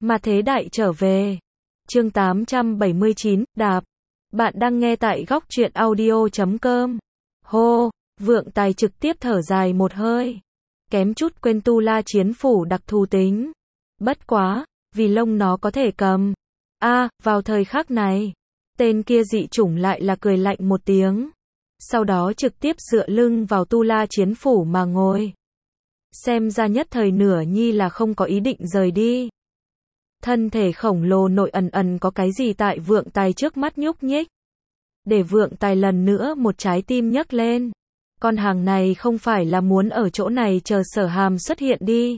Mà thế đại trở về. Chương 879, đạp. Bạn đang nghe tại góc truyện audio.com. Hô, Vượng Tài trực tiếp thở dài một hơi. Kém chút quên tu la chiến phủ đặc thù tính. Bất quá, vì lông nó có thể cầm. Vào thời khắc này, tên kia dị chủng lại là cười lạnh một tiếng. Sau đó trực tiếp dựa lưng vào tu la chiến phủ mà ngồi. Xem ra nhất thời nửa nhi là không có ý định rời đi. Thân thể khổng lồ nội ẩn có cái gì tại Vượng Tài trước mắt nhúc nhích. Để Vượng Tài lần nữa một trái tim nhấc lên. Con hàng này không phải là muốn ở chỗ này chờ Sở Hàm xuất hiện đi.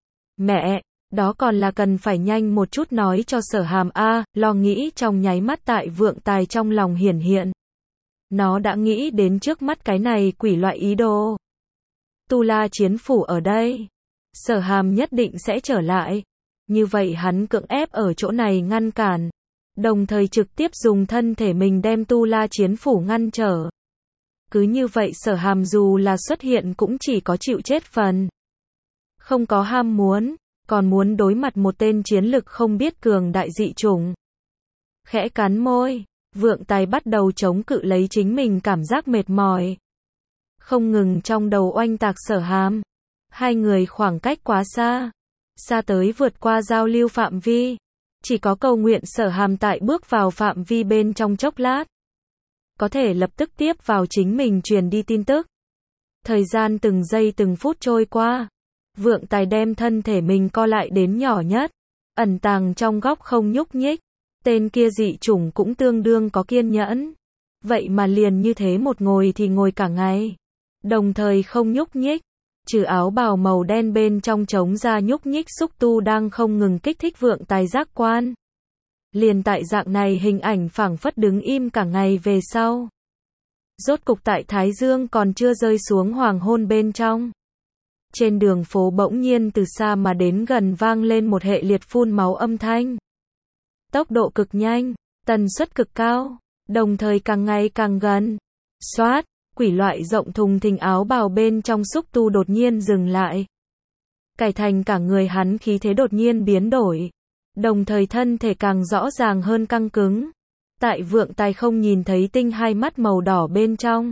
Mẹ, đó còn là cần phải nhanh một chút nói cho Sở Hàm lo nghĩ trong nháy mắt tại Vượng Tài trong lòng hiển hiện. Nó đã nghĩ đến trước mắt cái này quỷ loại ý đồ. Tu la chiến phủ ở đây. Sở Hàm nhất định sẽ trở lại. Như vậy hắn cưỡng ép ở chỗ này ngăn cản. Đồng thời trực tiếp dùng thân thể mình đem tu la chiến phủ ngăn trở. Cứ như vậy Sở Hàm dù là xuất hiện cũng chỉ có chịu chết phần. Không có ham muốn, còn muốn đối mặt một tên chiến lực không biết cường đại dị chủng. Khẽ cắn môi, Vượng Tài bắt đầu chống cự lấy chính mình cảm giác mệt mỏi. Không ngừng trong đầu oanh tạc Sở Hàm. Hai người khoảng cách quá xa. Xa tới vượt qua giao lưu phạm vi. Chỉ có cầu nguyện Sở Hàm tại bước vào phạm vi bên trong chốc lát. Có thể lập tức tiếp vào chính mình truyền đi tin tức. Thời gian từng giây từng phút trôi qua. Vượng Tài đem thân thể mình co lại đến nhỏ nhất. Ẩn tàng trong góc không nhúc nhích. Tên kia dị chủng cũng tương đương có kiên nhẫn. Vậy mà liền như thế một ngồi thì ngồi cả ngày. Đồng thời không nhúc nhích. Trừ áo bào màu đen bên trong trống ra nhúc nhích xúc tu đang không ngừng kích thích Vượng Tài giác quan. Liền tại dạng này hình ảnh phảng phất đứng im cả ngày về sau. Rốt cục tại Thái Dương còn chưa rơi xuống hoàng hôn bên trong. Trên đường phố bỗng nhiên từ xa mà đến gần vang lên một hệ liệt phun máu âm thanh. Tốc độ cực nhanh, tần suất cực cao, đồng thời càng ngày càng gần. Xoát, quỷ loại rộng thùng thình áo bào bên trong xúc tu đột nhiên dừng lại. Cải thành cả người hắn khí thế đột nhiên biến đổi. Đồng thời thân thể càng rõ ràng hơn căng cứng. Tại Vượng Tài không nhìn thấy tinh hai mắt màu đỏ bên trong.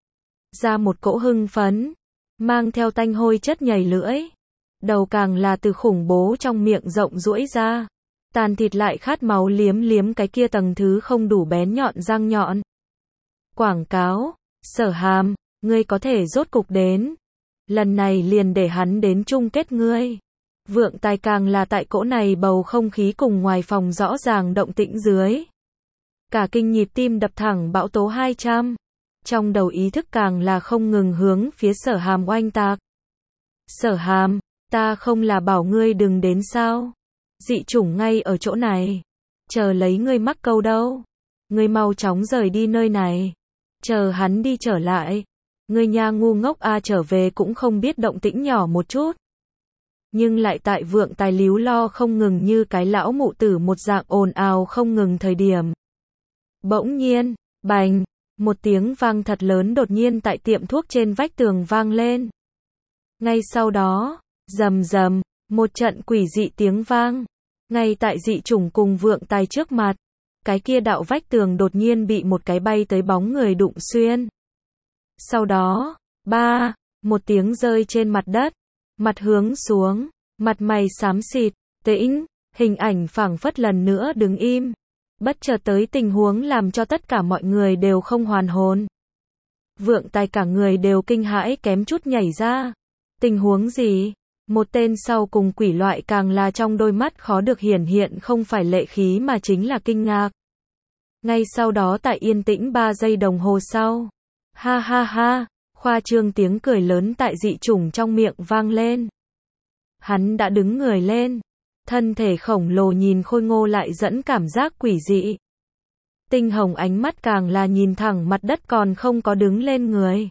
Ra một cỗ hưng phấn. Mang theo tanh hôi chất nhảy lưỡi. Đầu càng là từ khủng bố trong miệng rộng duỗi ra. Tàn thịt lại khát máu liếm liếm cái kia tầng thứ không đủ bén nhọn răng nhọn. Quảng cáo. Sở Hàm, ngươi có thể rốt cục đến. Lần này liền để hắn đến chung kết ngươi. Vượng Tài càng là tại cỗ này bầu không khí cùng ngoài phòng rõ ràng động tĩnh dưới. Cả kinh nhịp tim đập thẳng bão tố 200. Trong đầu ý thức càng là không ngừng hướng phía Sở Hàm oanh tạc. Sở Hàm, ta không là bảo ngươi đừng đến sao? Dị chủng ngay ở chỗ này. Chờ lấy ngươi mắc câu đâu. Ngươi mau chóng rời đi nơi này. Chờ hắn đi trở lại. Ngươi nha ngu ngốc trở về cũng không biết động tĩnh nhỏ một chút. Nhưng lại tại Vượng Tài líu lo không ngừng như cái lão mụ tử một dạng ồn ào không ngừng thời điểm. Bỗng nhiên, bành, một tiếng vang thật lớn đột nhiên tại tiệm thuốc trên vách tường vang lên. Ngay sau đó, rầm rầm, một trận quỷ dị tiếng vang. Ngay tại dị chủng cùng Vượng Tài trước mặt. Cái kia đạo vách tường đột nhiên bị một cái bay tới bóng người đụng xuyên. Sau đó, một tiếng rơi trên mặt đất. Mặt hướng xuống, mặt mày xám xịt, tĩnh, hình ảnh phảng phất lần nữa đứng im. Bất chợt tới tình huống làm cho tất cả mọi người đều không hoàn hồn. Vượng Tài cả người đều kinh hãi kém chút nhảy ra. Tình huống gì? Một tên sau cùng quỷ loại càng là trong đôi mắt khó được hiển hiện không phải lệ khí mà chính là kinh ngạc. Ngay sau đó tại yên tĩnh 3 giây đồng hồ sau. Ha ha ha, khoa trương tiếng cười lớn tại dị chủng trong miệng vang lên. Hắn đã đứng người lên. Thân thể khổng lồ nhìn khôi ngô lại dẫn cảm giác quỷ dị. Tinh hồng ánh mắt càng là nhìn thẳng mặt đất còn không có đứng lên người.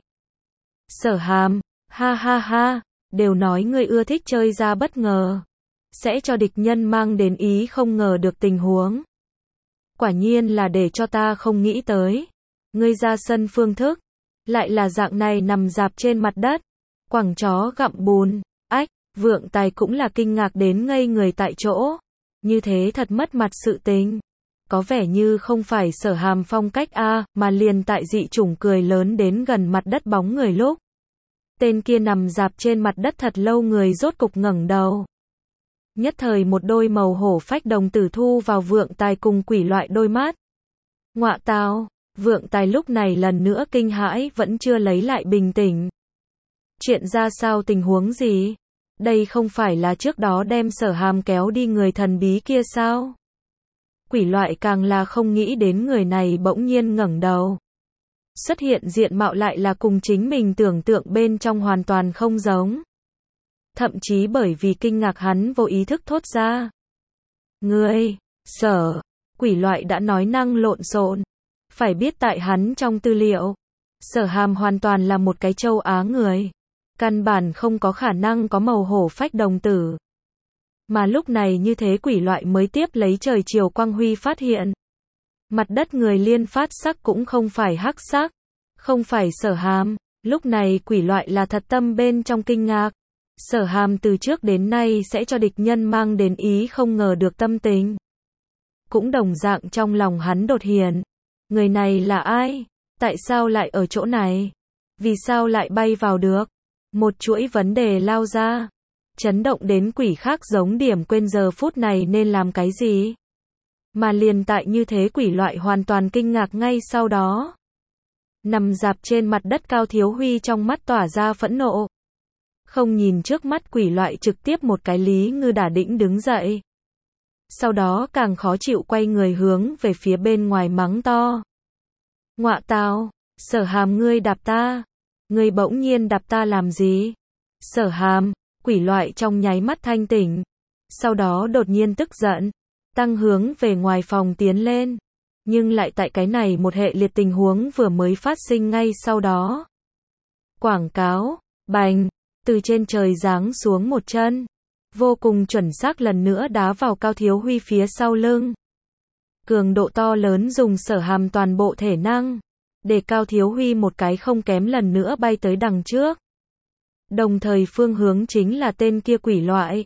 Sở Hàm, ha ha ha, đều nói ngươi ưa thích chơi ra bất ngờ. Sẽ cho địch nhân mang đến ý không ngờ được tình huống. Quả nhiên là để cho ta không nghĩ tới. Ngươi ra sân phương thức. Lại là dạng này nằm dạp trên mặt đất. Quẳng chó gặm bùn. Ách, Vượng Tài cũng là kinh ngạc đến ngây người tại chỗ. Như thế thật mất mặt sự tình. Có vẻ như không phải Sở Hàm phong cách a, mà liền tại dị chủng cười lớn đến gần mặt đất bóng người lúc. Tên kia nằm rạp trên mặt đất thật lâu người rốt cục ngẩng đầu. Nhất thời một đôi màu hổ phách đồng tử thu vào Vượng Tài cùng Quỷ Loại đôi mắt. Ngọa tào, Vượng Tài lúc này lần nữa kinh hãi vẫn chưa lấy lại bình tĩnh. Chuyện ra sao, tình huống gì? Đây không phải là trước đó đem Sở Hàm kéo đi người thần bí kia sao? Quỷ Loại càng là không nghĩ đến người này bỗng nhiên ngẩng đầu. Xuất hiện diện mạo lại là cùng chính mình tưởng tượng bên trong hoàn toàn không giống. Thậm chí bởi vì kinh ngạc hắn vô ý thức thốt ra. Ngươi, Sở, Quỷ Loại đã nói năng lộn xộn. Phải biết tại hắn trong tư liệu, Sở Hàm hoàn toàn là một cái châu Á người. Căn bản không có khả năng có màu hổ phách đồng tử. Mà lúc này như thế Quỷ Loại mới tiếp lấy trời chiều quang huy phát hiện. Mặt đất người liên phát sắc cũng không phải hắc sắc. Không phải Sở Hàm. Lúc này Quỷ Loại là thật tâm bên trong kinh ngạc. Sở Hàm từ trước đến nay sẽ cho địch nhân mang đến ý không ngờ được tâm tình. Cũng đồng dạng trong lòng hắn đột hiện. Người này là ai? Tại sao lại ở chỗ này? Vì sao lại bay vào được? Một chuỗi vấn đề lao ra. Chấn động đến quỷ khác giống điểm quên giờ phút này nên làm cái gì. Mà liền tại như thế Quỷ Loại hoàn toàn kinh ngạc ngay sau đó. Nằm rạp trên mặt đất Cao Thiếu Huy trong mắt tỏa ra phẫn nộ. Không nhìn trước mắt Quỷ Loại trực tiếp một cái Lý Ngư đả đĩnh đứng dậy. Sau đó càng khó chịu quay người hướng về phía bên ngoài mắng to. Ngọa tào, Sở Hàm ngươi đạp ta. Ngươi bỗng nhiên đạp ta làm gì? Sở Hàm, Quỷ Loại trong nháy mắt thanh tỉnh. Sau đó đột nhiên tức giận. Tăng hướng về ngoài phòng tiến lên. Nhưng lại tại cái này một hệ liệt tình huống vừa mới phát sinh ngay sau đó. Quảng cáo, bành, từ trên trời giáng xuống một chân. Vô cùng chuẩn xác lần nữa đá vào Cao Thiếu Huy phía sau lưng. Cường độ to lớn dùng Sở Hàm toàn bộ thể năng. Để Cao Thiếu Huy một cái không kém lần nữa bay tới đằng trước. Đồng thời phương hướng chính là tên kia Quỷ Loại.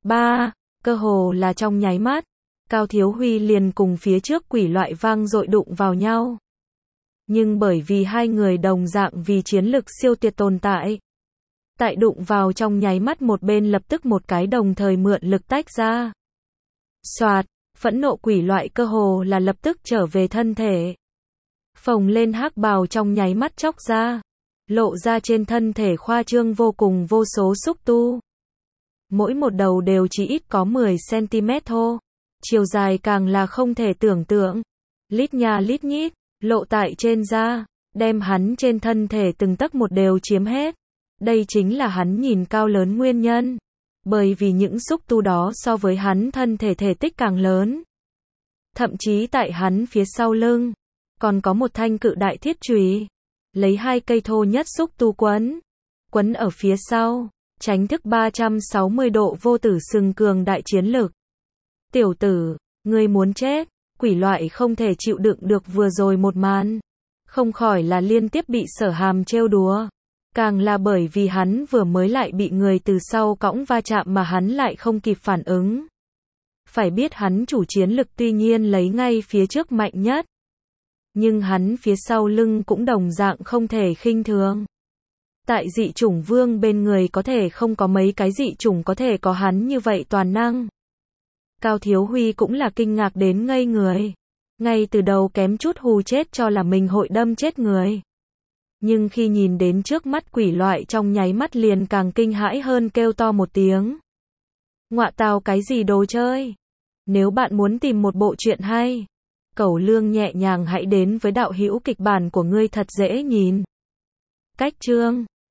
Cơ hồ là trong nháy mắt. Cao Thiếu Huy liền cùng phía trước Quỷ Loại vang dội đụng vào nhau. Nhưng bởi vì hai người đồng dạng vì chiến lực siêu tuyệt tồn tại. Tại đụng vào trong nháy mắt một bên lập tức một cái đồng thời mượn lực tách ra. Xoạt, phẫn nộ Quỷ Loại cơ hồ là lập tức trở về thân thể. Phồng lên hắc bào trong nháy mắt chóc ra. Lộ ra trên thân thể khoa trương vô cùng vô số xúc tu. Mỗi một đầu đều chỉ ít có 10cm thô. Chiều dài càng là không thể tưởng tượng. Lít nha lít nhít, lộ tại trên da, đem hắn trên thân thể từng tấc một đều chiếm hết. Đây chính là hắn nhìn cao lớn nguyên nhân. Bởi vì những xúc tu đó so với hắn thân thể thể tích càng lớn. Thậm chí tại hắn phía sau lưng, còn có một thanh cự đại thiết chùy. Lấy hai cây thô nhất xúc tu quấn ở phía sau, tránh thức 360 độ vô tử sừng cường đại chiến lực. Tiểu tử, ngươi muốn chết. Quỷ Loại không thể chịu đựng được vừa rồi một màn. Không khỏi là liên tiếp bị Sở Hàm trêu đùa. Càng là bởi vì hắn vừa mới lại bị người từ sau cõng va chạm mà hắn lại không kịp phản ứng. Phải biết hắn chủ chiến lực tuy nhiên lấy ngay phía trước mạnh nhất. Nhưng hắn phía sau lưng cũng đồng dạng không thể khinh thường. Tại dị chủng vương bên người có thể không có mấy cái dị chủng có thể có hắn như vậy toàn năng. Cao Thiếu Huy cũng là kinh ngạc đến ngây người. Ngay từ đầu kém chút hù chết cho là mình hội đâm chết người. Nhưng khi nhìn đến trước mắt Quỷ Loại trong nháy mắt liền càng kinh hãi hơn kêu to một tiếng. Ngọa tào, cái gì đồ chơi? Nếu bạn muốn tìm một bộ truyện hay, Cẩu Lương nhẹ nhàng hãy đến với đạo hữu kịch bản của ngươi thật dễ nhìn. Cách chương